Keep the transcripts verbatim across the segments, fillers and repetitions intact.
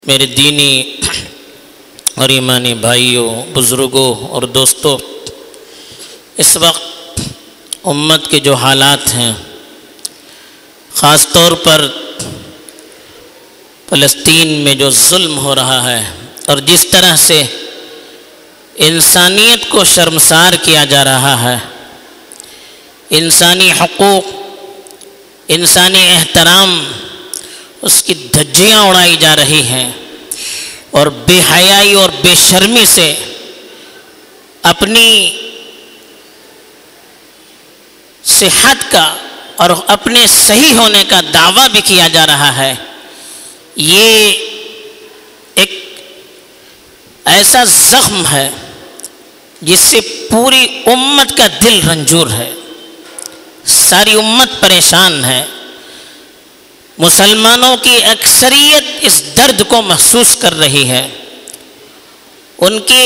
میرے دینی اور ایمانی بھائیوں، بزرگوں اور دوستوں، اس وقت امت کے جو حالات ہیں، خاص طور پر فلسطین میں جو ظلم ہو رہا ہے اور جس طرح سے انسانیت کو شرمسار کیا جا رہا ہے، انسانی حقوق، انسانی احترام، اس کی دھجیاں اڑائی جا رہی ہیں اور بے حیائی اور بے شرمی سے اپنی صحت کا اور اپنے صحیح ہونے کا دعویٰ بھی کیا جا رہا ہے۔ یہ ایک ایسا زخم ہے جس سے پوری امت کا دل رنجور ہے، ساری امت پریشان ہے۔ مسلمانوں کی اکثریت اس درد کو محسوس کر رہی ہے، ان کے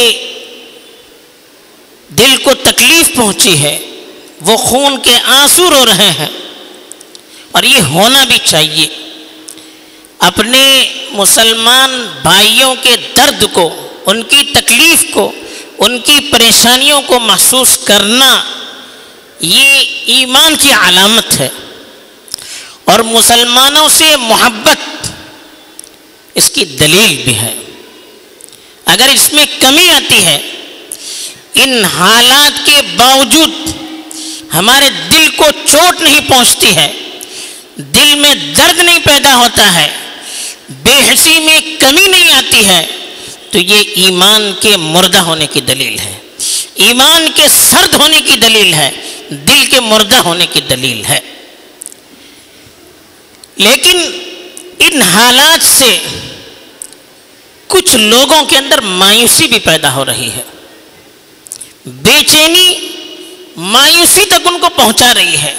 دل کو تکلیف پہنچی ہے، وہ خون کے آنسو رو رہے ہیں، اور یہ ہونا بھی چاہیے۔ اپنے مسلمان بھائیوں کے درد کو، ان کی تکلیف کو، ان کی پریشانیوں کو محسوس کرنا یہ ایمان کی علامت ہے، اور مسلمانوں سے محبت اس کی دلیل بھی ہے۔ اگر اس میں کمی آتی ہے، ان حالات کے باوجود ہمارے دل کو چوٹ نہیں پہنچتی ہے، دل میں درد نہیں پیدا ہوتا ہے، بے حسی میں کمی نہیں آتی ہے، تو یہ ایمان کے مردہ ہونے کی دلیل ہے، ایمان کے سرد ہونے کی دلیل ہے، دل کے مردہ ہونے کی دلیل ہے۔ لیکن ان حالات سے کچھ لوگوں کے اندر مایوسی بھی پیدا ہو رہی ہے، بے چینی مایوسی تک ان کو پہنچا رہی ہے۔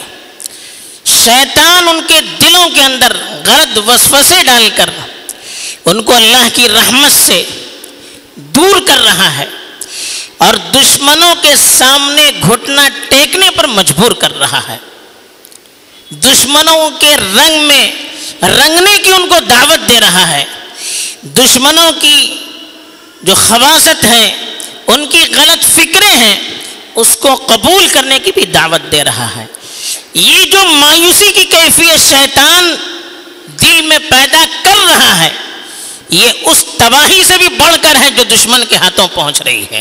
شیطان ان کے دلوں کے اندر غلط وسوسے ڈال کر ان کو اللہ کی رحمت سے دور کر رہا ہے، اور دشمنوں کے سامنے گھٹنا ٹیکنے پر مجبور کر رہا ہے، دشمنوں کے رنگ میں رنگنے کی ان کو دعوت دے رہا ہے، دشمنوں کی جو خباثت ہے، ان کی غلط فکریں ہیں، اس کو قبول کرنے کی بھی دعوت دے رہا ہے۔ یہ جو مایوسی کی کیفیت شیطان دل میں پیدا کر رہا ہے، یہ اس تباہی سے بھی بڑھ کر ہے جو دشمن کے ہاتھوں پہنچ رہی ہے۔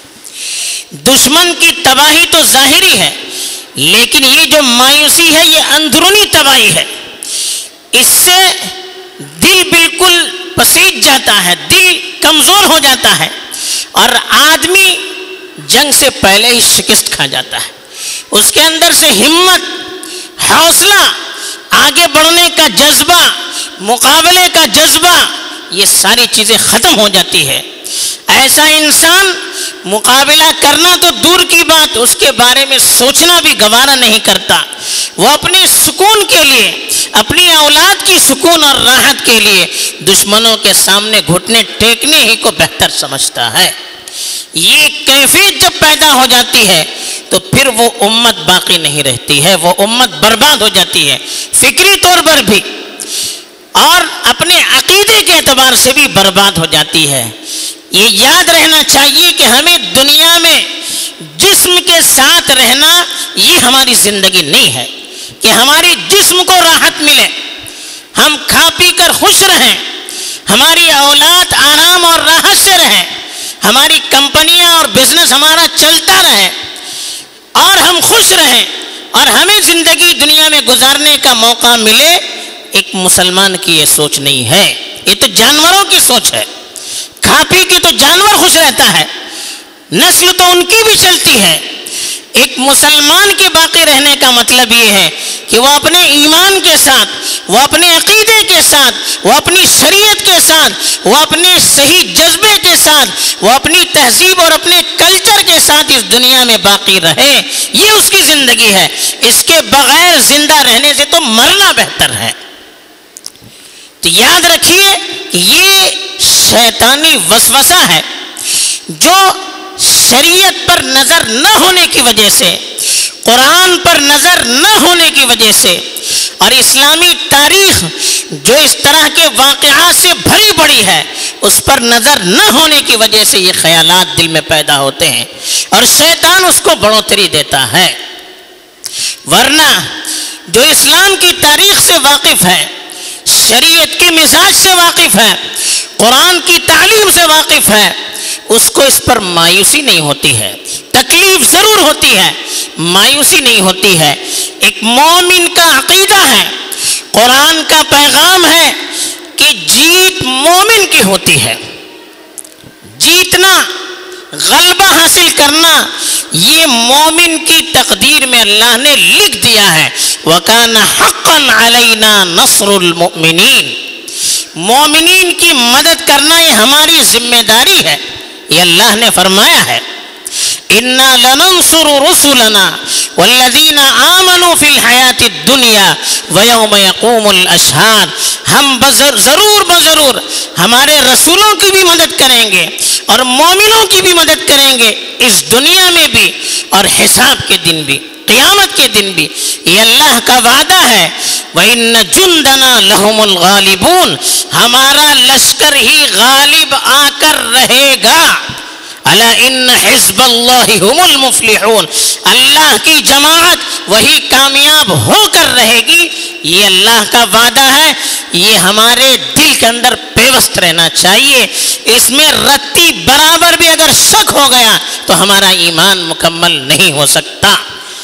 دشمن کی تباہی تو ظاہری ہے، لیکن یہ جو مایوسی ہے یہ اندرونی تباہی ہے، اس سے دل بالکل پسیج جاتا ہے، دل کمزور ہو جاتا ہے، اور آدمی جنگ سے پہلے ہی شکست کھا جاتا ہے، اس کے اندر سے ہمت، حوصلہ، آگے بڑھنے کا جذبہ، مقابلے کا جذبہ، یہ ساری چیزیں ختم ہو جاتی ہے۔ ایسا انسان مقابلہ کرنا تو دور کی بات، اس کے بارے میں سوچنا بھی گوارا نہیں کرتا، وہ اپنے سکون کے لیے، اپنی اولاد کی سکون اور راحت کے لیے دشمنوں کے سامنے گھٹنے ٹیکنے ہی کو بہتر سمجھتا ہے۔ یہ کیفیت جب پیدا ہو جاتی ہے تو پھر وہ امت باقی نہیں رہتی ہے، وہ امت برباد ہو جاتی ہے، فکری طور پر بھی اور اپنے عقیدے کے اعتبار سے بھی برباد ہو جاتی ہے۔ یہ یاد رہنا چاہیے کہ ہمیں دنیا میں جسم کے ساتھ رہنا یہ ہماری زندگی نہیں ہے، کہ ہماری جسم کو راحت ملے، ہم کھا پی کر خوش رہیں، ہماری اولاد آرام اور راحت سے رہیں، ہماری کمپنیاں اور بزنس ہمارا چلتا رہے اور ہم خوش رہیں، اور ہمیں زندگی دنیا میں گزارنے کا موقع ملے۔ ایک مسلمان کی یہ سوچ نہیں ہے، یہ تو جانوروں کی سوچ ہے۔ کھا پی کے تو جانور خوش رہتا ہے، نسل تو ان کی بھی چلتی ہے۔ ایک مسلمان کے باقی رہنے کا مطلب یہ ہے کہ وہ اپنے ایمان کے ساتھ، وہ اپنے عقیدے کے ساتھ، وہ اپنی شریعت کے ساتھ، وہ اپنے صحیح جذبے کے ساتھ، وہ اپنی تہذیب اور اپنے کلچر کے ساتھ اس دنیا میں باقی رہے۔ یہ اس کی زندگی ہے، اس کے بغیر زندہ رہنے سے تو مرنا بہتر ہے۔ تو یاد رکھیے کہ یہ شیطانی وسوسہ ہے جو شریعت پر نظر نہ ہونے کی وجہ سے، قرآن پر نظر نہ ہونے کی وجہ سے، اور اسلامی تاریخ جو اس طرح کے واقعات سے بھری پڑی ہے اس پر نظر نہ ہونے کی وجہ سے یہ خیالات دل میں پیدا ہوتے ہیں اور شیطان اس کو بڑھوتری دیتا ہے۔ ورنہ جو اسلام کی تاریخ سے واقف ہے، شریعت کے مزاج سے واقف ہے، قرآن کی تعلیم سے واقف ہے، اس کو اس پر مایوسی نہیں ہوتی ہے، تکلیف ضرور ہوتی ہے، مایوسی نہیں ہوتی ہے۔ ایک مومن کا عقیدہ ہے، قرآن کا پیغام ہے کہ جیت مومن کی ہوتی ہے، جیتنا، غلبہ حاصل کرنا یہ مومن کی تقدیر میں اللہ نے لکھ دیا ہے۔ وَكَانَ حَقًّا عَلَيْنَا نَصْرُ الْمُؤْمِنِينَ، مومنین کی مدد کرنا یہ ہماری ذمہ داری ہے، یہ اللہ نے فرمایا ہے۔ اِنَّا لَنَنصُرُ رُسُلَنَا وَالَّذِينَ آمَنُوا فِي الْحَيَاةِ الدُّنْيَا وَيَوْمَ يَقُومُ الْأَشْهَادُ، ہم ضرور بضرور ہمارے رسولوں کی بھی مدد کریں گے اور مومنوں کی بھی مدد کریں گے، اس دنیا میں بھی اور حساب کے دن بھی، قیامت کے دن بھی، یہ اللہ کا وعدہ ہے۔ وَإِنَّ جُنْدَنَا لَهُمُ الْغَالِبُونَ، ہمارا لشکر ہی غالب آ کر رہے گا۔ الا ان حزب اللہ هم المفلحون، اللہ کی جماعت وہی کامیاب ہو کر رہے گی، یہ اللہ کا وعدہ ہے۔ یہ ہمارے دل کے اندر پیوست رہنا چاہیے، اس میں رتی برابر بھی اگر شک ہو گیا تو ہمارا ایمان مکمل نہیں ہو سکتا۔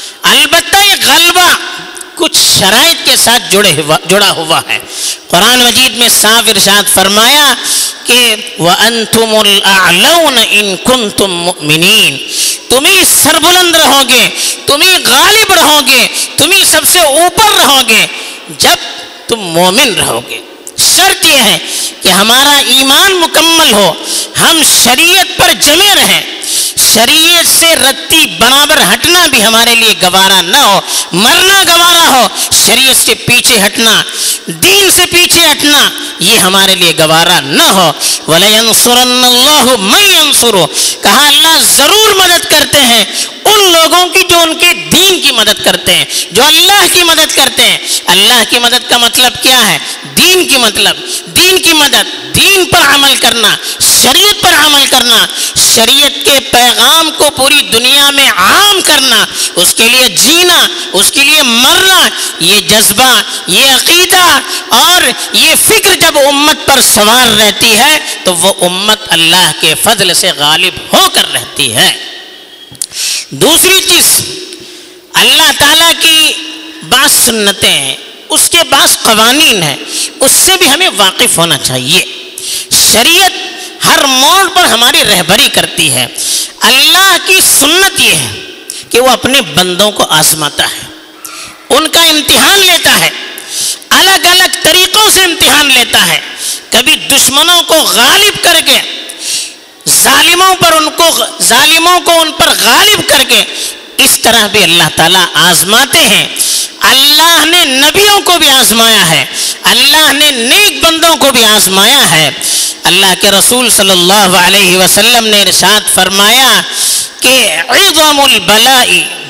البتہ یہ غلبہ کچھ شرائط کے ساتھ جڑے ہوا جڑا ہوا ہے۔ قرآن مجید میں صاف ارشاد فرمایا کہ وَأَنْتُمُ الْأَعْلَوْنَ إِن كُنْتُم مُؤْمِنِينَ، تم ہی سربلند رہو گے، تم ہی غالب رہو گے، تم ہی سب سے اوپر رہو گے جب تم مومن رہو گے۔ شرط یہ ہے کہ ہمارا ایمان مکمل ہو، ہم شریعت پر جمے رہیں، شریعت سے رتی برابر ہٹنا بھی ہمارے لیے گوارا نہ ہو، مرنا گوارا ہو، شریعت سے پیچھے ہٹنا، دین سے پیچھے ہٹنا یہ ہمارے لیے گوارا نہ ہو۔ وَلَيَنْصُرَنَّ اللَّهُ مَن يَنْصُرُهُ، کہا اللہ ضرور مدد کرتے ہیں ان لوگوں کی جو ان کے دین کی مدد کرتے ہیں، جو اللہ کی مدد کرتے ہیں۔ اللہ کی مدد کا مطلب کیا ہے؟ دین کی مطلب دین کی مدد، دین پر عمل کرنا، شریعت پر عمل کرنا، شریعت کے پیغام کو پوری دنیا میں عام کرنا، اس کے لیے جینا، اس کے لیے مرنا، یہ جذبہ، یہ عقیدہ اور یہ فکر جب امت پر سوار رہتی ہے تو وہ امت اللہ کے فضل سے غالب ہو کر رہتی ہے۔ دوسری چیز، اللہ تعالیٰ کی بعض سنتیں ہیں، اس کے بعض قوانین ہیں، اس سے بھی ہمیں واقف ہونا چاہیے۔ شریعت ہر موڑ پر ہماری رہبری کرتی ہے۔ اللہ کی سنت یہ ہے کہ وہ اپنے بندوں کو آزماتا ہے، ان کا امتحان لیتا ہے، الگ الگ طریقوں سے امتحان لیتا ہے، کبھی دشمنوں کو غالب کر کے، ظالموں پر ان کو ظالموں کو ان پر غالب کر کے، اس طرح بھی اللہ تعالیٰ آزماتے ہیں۔ اللہ نے نبیوں کو بھی آزمایا ہے، اللہ نے نیک بندوں کو بھی آزمایا ہے۔ اللہ کے رسول صلی اللہ علیہ وسلم نے ارشاد فرمایا کہ عظم البلاء،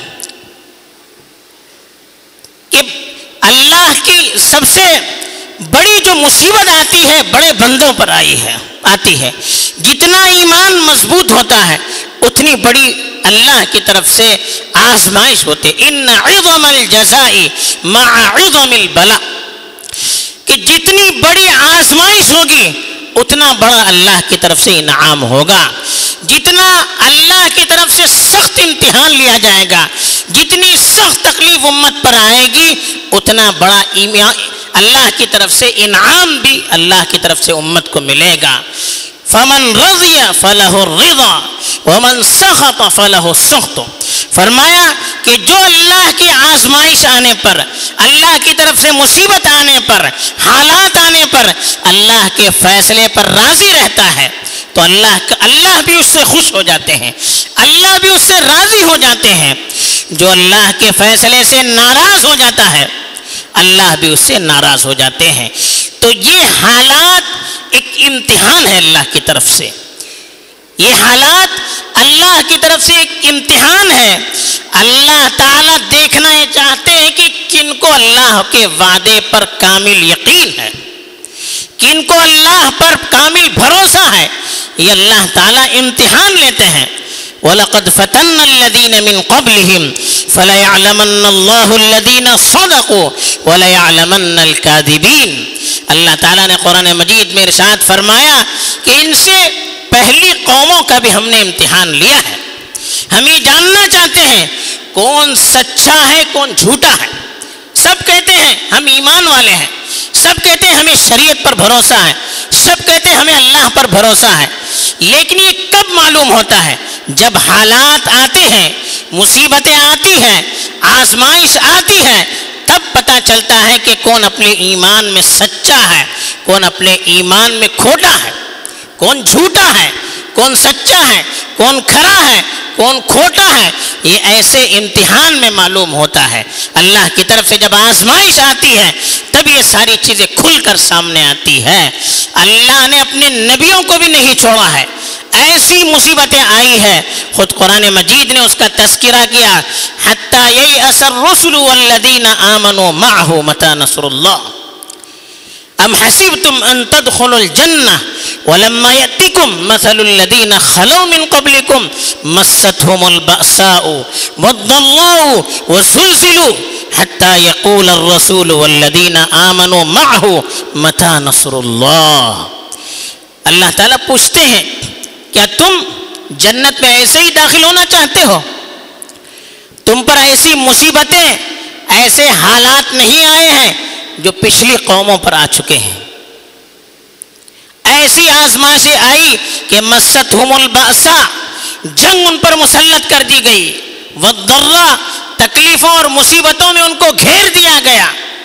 کہ اللہ کی سب سے بڑی جو مصیبت آتی ہے بڑے بندوں پر آئی ہے آتی ہے جتنا ایمان مضبوط ہوتا ہے اتنی بڑی اللہ کی طرف سے آزمائش ہوتی ہے۔ ان عظم الجزاء مع عظم البلاء، کہ جتنی بڑی آزمائش ہوگی اتنا بڑا اللہ کی طرف سے انعام ہوگا، جتنا اللہ کی طرف سے سخت امتحان لیا جائے گا، جتنی سخت تکلیف امت پر آئے گی اتنا بڑا اللہ کی طرف سے انعام بھی اللہ کی طرف سے امت کو ملے گا۔ فمن رضی فلہ الرضا ومن سخط فلہ السخط، فرمایا کہ جو اللہ کی آزمائش آنے پر، اللہ کی طرف سے مصیبت آنے پر، حالات آنے پر اللہ کے فیصلے پر راضی رہتا ہے تو اللہ اللہ بھی اس سے خوش ہو جاتے ہیں، اللہ بھی اس سے راضی ہو جاتے ہیں۔ جو اللہ کے فیصلے سے ناراض ہو جاتا ہے اللہ بھی اس سے ناراض ہو جاتے ہیں۔ تو یہ حالات ایک امتحان ہے اللہ کی طرف سے، یہ حالات اللہ کی طرف سے ایک امتحان ہے۔ اللہ تعالیٰ دیکھنا یہ چاہتے ہیں کہ کن کو اللہ کے وعدے پر کامل یقین ہے، کہ ان کو اللہ پر کامل بھروسہ ہے، یہ اللہ تعالیٰ امتحان لیتے ہیں۔ وَلَقَدْ فَتَنَّ الَّذِينَ مِن قَبْلِهِمْ فَلَيَعْلَمَنَّ اللَّهُ الَّذِينَ صَدَقُوا وَلَيَعْلَمَنَّ الْكَاذِبِينَ۔ اللہ تعالیٰ نے قرآن مجید میں ارشاد فرمایا کہ ان سے پہلی قوموں کا بھی ہم نے امتحان لیا ہے۔ ہم یہ جاننا چاہتے ہیں کون سچا ہے کون جھوٹا ہے۔ سب کہتے ہیں ہم ایمان والے ہیں، سب کہتے ہیں ہمیں شریعت پر بھروسہ ہے، سب کہتے ہیں ہمیں اللہ پر بھروسہ ہے، لیکن یہ کب معلوم ہوتا ہے؟ جب حالات آتے ہیں، مصیبتیں آتی ہیں، آزمائش آتی ہے، تب پتہ چلتا ہے کہ کون اپنے ایمان میں سچا ہے، کون اپنے ایمان میں کھوٹا ہے، کون جھوٹا ہے، کون سچا ہے، کون کھرا ہے، کون کھوٹا ہے۔ یہ ایسے امتحان میں معلوم ہوتا ہے۔ اللہ کی طرف سے جب آزمائش آتی ہے تب یہ ساری چیزیں کھل کر سامنے آتی ہے۔ اللہ نے اپنے نبیوں کو بھی نہیں چھوڑا ہے، ایسی مصیبتیں آئی ہے، خود قرآن مجید نے اس کا تذکرہ کیا، حتی یئس الرسل والذین آمنوا معه متی نصر اللہ ام حسبتم ان تدخلوا الجنہ ولما یأتکم مثل الذین خلوا من قبلکم مستهم البأساء والضراء وزلزلوا حتی یقول الرسول والذین آمنوا معه متی نصر اللہ۔ اللہ تعالیٰ پوچھتے ہیں کیا تم جنت میں ایسے ہی داخل ہونا چاہتے ہو؟ تم پر ایسی مصیبتیں، ایسے حالات نہیں آئے ہیں جو پچھلی قوموں پر آ چکے ہیں؟ ایسی آزمائشیں آئی کہ مستہم البأساء، جنگ ان پر مسلط کر دی گئی، والضراء، تکلیفوں اور مصیبتوں میں ان کو گھیر دیا گیا،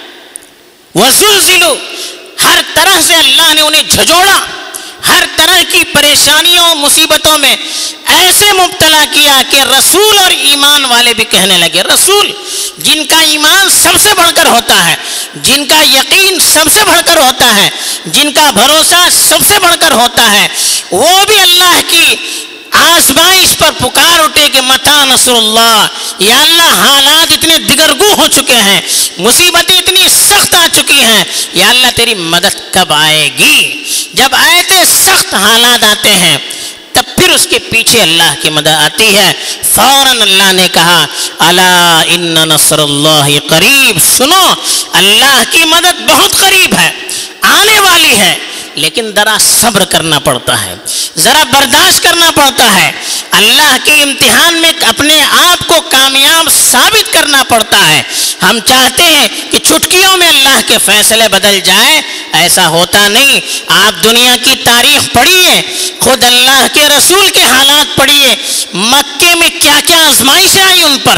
وزلزلوا، ہر طرح سے اللہ نے انہیں جھجوڑا، ہر طرح کی پریشانیوں مصیبتوں میں ایسے مبتلا کیا کہ رسول اور ایمان والے بھی کہنے لگے، رسول جن کا ایمان سب سے بڑھ کر ہوتا ہے، جن کا یقین سب سے بڑھ کر ہوتا ہے، جن کا بھروسہ سب سے بڑھ کر ہوتا ہے، وہ بھی اللہ کی آزمائش پر پکار اٹھے کہ متی نصر اللہ، یا اللہ حالات اتنے دگرگوں ہو چکے ہیں، مصیبتیں اتنی سخت آ چکی ہیں، یا اللہ تیری مدد کب آئے گی؟ جب ایسے سخت حالات آتے ہیں تب پھر اس کے پیچھے اللہ کی مدد آتی ہے۔ فوراً اللہ نے کہا الا ان نصر اللہ قریب، سنو اللہ کی مدد بہت قریب ہے، آنے والی ہے، لیکن ذرا صبر کرنا پڑتا ہے، ذرا برداشت کرنا پڑتا ہے، اللہ کے امتحان میں اپنے آپ کو کامیاب ثابت کرنا پڑتا ہے۔ ہم چاہتے ہیں کہ چٹکیوں میں اللہ کے فیصلے بدل جائیں، ایسا ہوتا نہیں۔ آپ دنیا کی تاریخ پڑھیے، خود اللہ کے رسول کے حالات پڑھیے، مکے میں کیا کیا آزمائشیں آئی ان پر،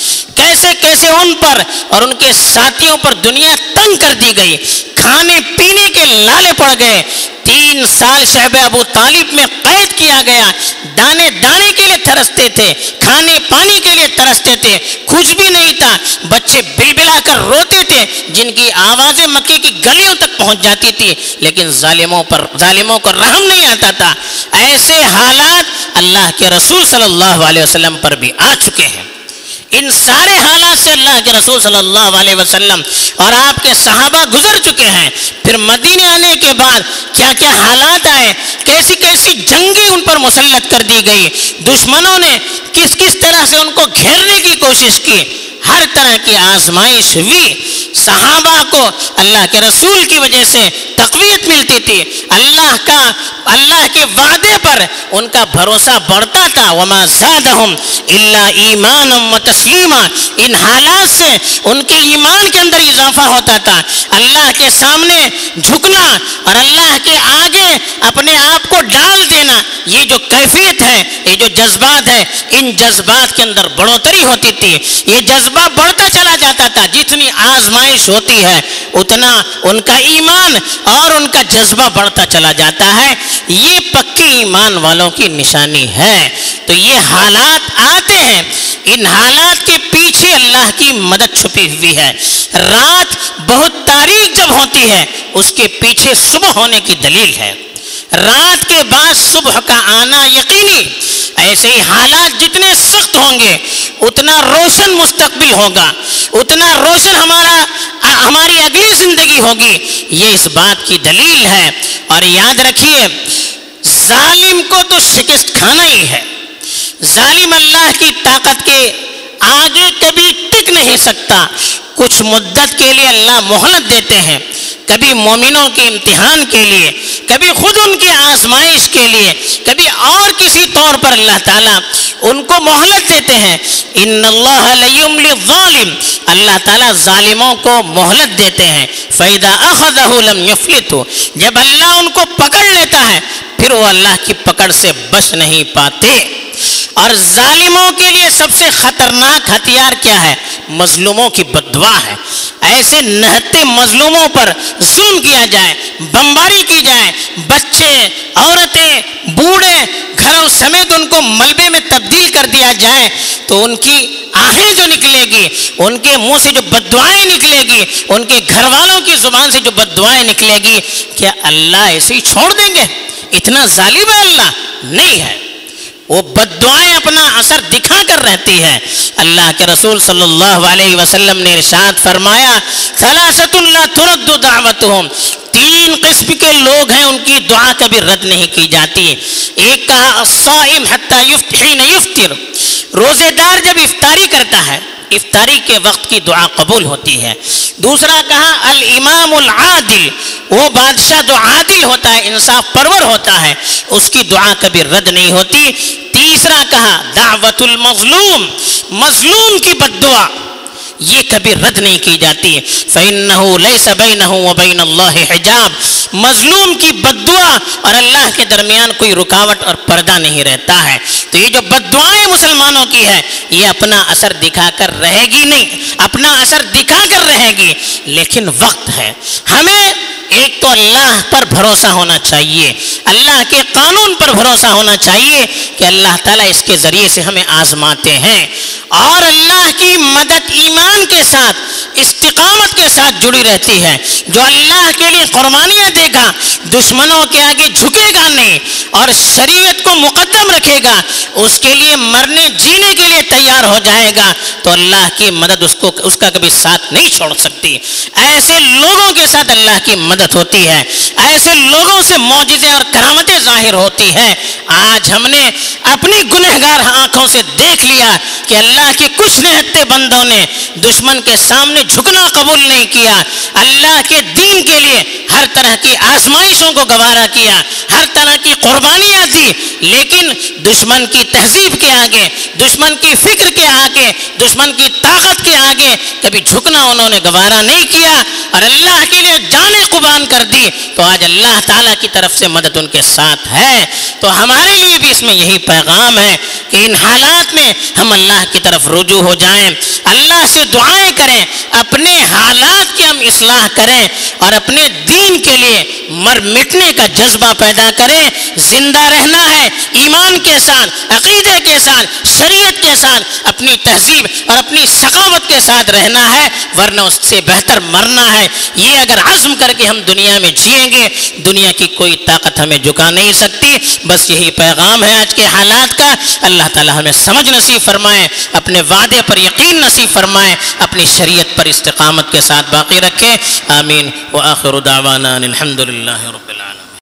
کیسے کیسے ان پر اور ان کے ساتھیوں پر دنیا تنگ کر دی گئی، کھانے پینے کے لالے پڑ گئے، تین سال شعب ابو طالب میں قید کیا گیا، دانے دانے کے لیے ترستے تھے، کھانے پانی کے لیے ترستے تھے، کچھ بھی نہیں تھا، بچے بل بلا کر روتے تھے جن کی آوازیں مکے کی گلیوں تک پہنچ جاتی تھی، لیکن ظالموں پر ظالموں کو رحم نہیں آتا تھا۔ ایسے حالات اللہ کے رسول صلی اللہ علیہ وسلم پر بھی آ چکے ہیں۔ ان سارے حالات سے اللہ کے رسول صلی اللہ علیہ وسلم اور آپ کے صحابہ گزر چکے ہیں۔ پھر مدینے آنے کے بعد کیا کیا حالات آئے، کیسی کیسی جنگیں ان پر مسلط کر دی گئی، دشمنوں نے کس کس طرح سے ان کو گھیرنے کی کوشش کی، ہر طرح کی آزمائش ہوئی۔ صحابہ کو اللہ کے رسول کی وجہ سے تقویت ملتی تھی، اللہ کا اللہ کے وعدے پر ان کا بھروسہ بڑھتا تھا۔ وما زادہم الا ایمانا وتسلیما، ان حالات سے ان کے ایمان کے اندر اضافہ ہوتا تھا۔ اللہ کے سامنے جھکنا اور اللہ کے آگے اپنے آپ کو ڈال دینا، یہ جو کیفیت ہے، یہ جو جذبات ہے، ان جذبات کے اندر بڑھوتری ہوتی تھی، یہ جذبہ بڑھتا چلا جاتا تھا۔ جتنی آزمائش ہوتی ہے اتنا ان کا ایمان اور ان کا جذبہ بڑھتا چلا جاتا ہے۔ یہ پکی ایمان والوں کی نشانی ہے۔ تو یہ حالات آتے ہیں، ان حالات کے پیچھے اللہ کی مدد چھپی ہوئی ہے۔ رات بہت تاریک جب ہوتی ہے اس کے پیچھے صبح ہونے کی دلیل ہے۔ رات کے بعد صبح کا آنا یقینی۔ ایسے ہی حالات جتنے سخت ہوں گے اتنا روشن مستقبل ہوگا، اتنا روشن ہمارا ہماری اگلی زندگی ہوگی، یہ اس بات کی دلیل ہے۔ اور یاد رکھیے ظالم کو تو شکست کھانا ہی ہے، ظالم اللہ کی طاقت کے آگے کبھی ٹک نہیں سکتا۔ کچھ مدت کے لیے اللہ مہلت دیتے ہیں، کبھی مومنوں کے امتحان کے لیے، کبھی خود ان کی آزمائش کے لیے، کبھی اور کسی طور پر اللہ تعالیٰ ان کو مہلت دیتے ہیں۔ ان اللہ لیملی الظالم، اللہ تعالیٰ ظالموں کو مہلت دیتے ہیں۔ فَإِذَا أَخَذَهُ لَمْ يَفْلِتْهُ، جب اللہ ان کو پکڑ لیتا ہے پھر وہ اللہ کی پکڑ سے بچ نہیں پاتے۔ اور ظالموں کے لیے سب سے خطرناک ہتھیار کیا ہے؟ مظلوموں کی بد دعا ہے۔ ایسے نہتے مظلوموں پر ظلم کیا جائے، بمباری کی جائے، بچے، عورتیں، بوڑھے گھروں سمیت ان کو ملبے میں تبدیل کر دیا جائے تو ان کی آہیں جو نکلے گی، ان کے منہ سے جو بد دعائیں نکلے گی، ان کے گھر والوں کی زبان سے جو بد دعائیں نکلے گی، کیا اللہ ایسے ہی چھوڑ دیں گے؟ اتنا ظالم ہے اللہ؟ نہیں ہے، وہ بد دعائیں اپنا اثر دکھا کر رہتی ہے۔ اللہ کے رسول صلی اللہ علیہ وسلم نے ارشاد فرمایا ثلاثۃ لا ترد دعوتهم، تین قسم کے لوگ ہیں ان کی دعا کبھی رد نہیں کی جاتی۔ ایک کہا الصائم حتی یفطر، حین یفطر، روزے دار جب افطاری کرتا ہے افطاری کے وقت کی دعا قبول ہوتی ہے۔ دوسرا کہا الامام العادل، وہ بادشاہ جو عادل ہوتا ہے، انصاف پرور ہوتا ہے، اس کی دعا کبھی رد نہیں ہوتی۔ تیسرا کہا دعوت المظلوم، مظلوم کی بد دعا یہ کبھی رد نہیں کی جاتی۔ فَإِنَّهُ لَيْسَ بَيْنَهُ وَبَيْنَ اللَّهِ حِجَاب، مظلوم کی بد دعا اور اللہ کے درمیان کوئی رکاوٹ اور پردہ نہیں رہتا ہے۔ تو یہ جو بد دعائیں مسلمانوں کی ہے یہ اپنا اثر دکھا کر رہے گی نہیں، اپنا اثر دکھا کر رہے گی، لیکن وقت ہے۔ ہمیں ایک تو اللہ پر بھروسہ ہونا چاہیے، اللہ کے قانون پر بھروسہ ہونا چاہیے کہ اللہ تعالیٰ اس کے ذریعے سے ہمیں آزماتے ہیں، اور اللہ کی مدد ایمان کے ساتھ، استقامت کے ساتھ جڑی رہتی ہے۔ جو اللہ کے لیے قربانیاں دے گا، دشمنوں کے آگے جھکے گا نہیں اور شریعت کو مقدم رکھے گا، اس کے لیے مرنے جینے کے لیے تیار ہو جائے گا، تو اللہ کی مدد اس کو اس کا کبھی ساتھ نہیں چھوڑ سکتی۔ ایسے لوگوں کے ساتھ اللہ کی مدد ہوتی ہے، ایسے لوگوں سے معجزے اور کرامتیں ظاہر ہوتی ہیں۔ آج ہم نے اپنی گنہگار آنکھوں سے دیکھ لیا کہ اللہ کے کچھ نہتے بندوں نے دشمن کے سامنے جھکنا قبول نہیں کیا، اللہ کے دین کے لیے ہر طرح کی آزمائشوں کو گوارا کیا، ہر طرح کی قربانیاں دی، لیکن دشمن کی تہذیب کے آگے، دشمن کی فکر کے آگے، دشمن کی طاقت کے آگے کبھی جھکنا انہوں نے گوارا نہیں کیا اور اللہ کے لیے جانیں قربان کر دی، تو آج اللہ تعالیٰ کی طرف سے مدد ان کے ساتھ ہے۔ تو ہمارے لیے بھی اس میں یہی پیغام ہے کہ ان حالات میں ہم اللہ کی طرف رجوع ہو جائیں، اللہ سے دعائیں کریں، اپنے حالات کی ہم اصلاح کریں اور اپنے دین کے لیے مر مٹنے کا جذبہ پیدا کریں۔ زندہ رہنا ہے ایمان کے ساتھ، عقیدے کے ساتھ، شریعت کے ساتھ، اپنی تہذیب اور اپنی ثقافت کے ساتھ رہنا ہے، ورنہ اس سے بہتر مرنا ہے۔ یہ اگر عزم کر کے ہم دنیا میں جئیں گے، دنیا کی کوئی طاقت ہمیں جھکا نہیں سکتی۔ بس یہی پیغام ہے آج کے حالات کا۔ اللہ تعالی ہمیں سمجھ نصیب فرمائے، اپنے وعدے پر یقین نصیب فرمائے، اپنی شریعت پر استقامت کے ساتھ باقی رکھے۔ آمین۔ وآخر دعوانا الحمد للہ رب العالمین۔